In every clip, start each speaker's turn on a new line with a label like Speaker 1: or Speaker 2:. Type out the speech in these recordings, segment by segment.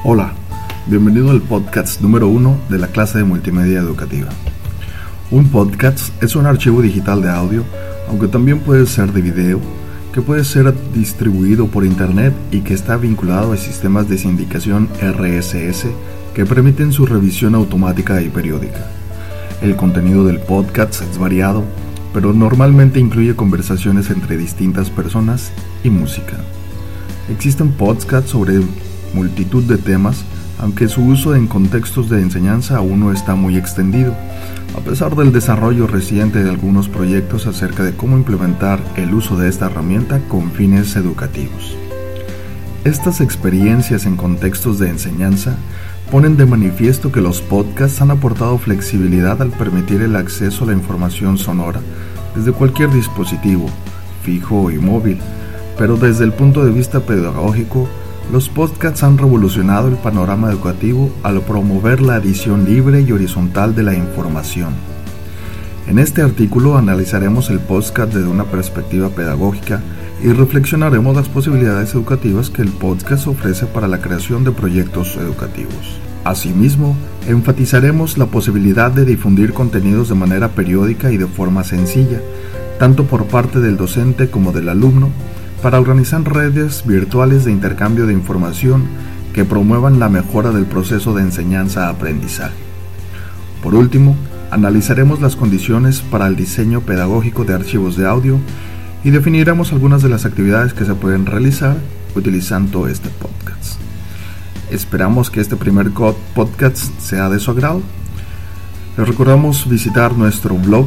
Speaker 1: Hola, bienvenido al podcast número 1 de la clase de multimedia educativa. Un podcast es un archivo digital de audio, aunque también puede ser de video, que puede ser distribuido por internet y que está vinculado a sistemas de sindicación RSS que permiten su revisión automática y periódica. El contenido del podcast es variado, pero normalmente incluye conversaciones entre distintas personas y música. Existen podcasts sobre multitud de temas, aunque su uso en contextos de enseñanza aún no está muy extendido, a pesar del desarrollo reciente de algunos proyectos acerca de cómo implementar el uso de esta herramienta con fines educativos. Estas experiencias en contextos de enseñanza ponen de manifiesto que los podcasts han aportado flexibilidad al permitir el acceso a la información sonora desde cualquier dispositivo, fijo y móvil, pero desde el punto de vista pedagógico, los podcasts han revolucionado el panorama educativo al promover la adición libre y horizontal de la información. En este artículo analizaremos el podcast desde una perspectiva pedagógica y reflexionaremos las posibilidades educativas que el podcast ofrece para la creación de proyectos educativos. Asimismo, enfatizaremos la posibilidad de difundir contenidos de manera periódica y de forma sencilla, tanto por parte del docente como del alumno, para organizar redes virtuales de intercambio de información que promuevan la mejora del proceso de enseñanza-aprendizaje. Por último, analizaremos las condiciones para el diseño pedagógico de archivos de audio y definiremos algunas de las actividades que se pueden realizar utilizando este podcast. Esperamos que este primer podcast sea de su agrado. Les recordamos visitar nuestro blog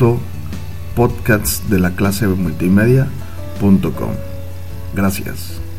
Speaker 1: www.podcastsdelaclasemultimedia.com. Gracias.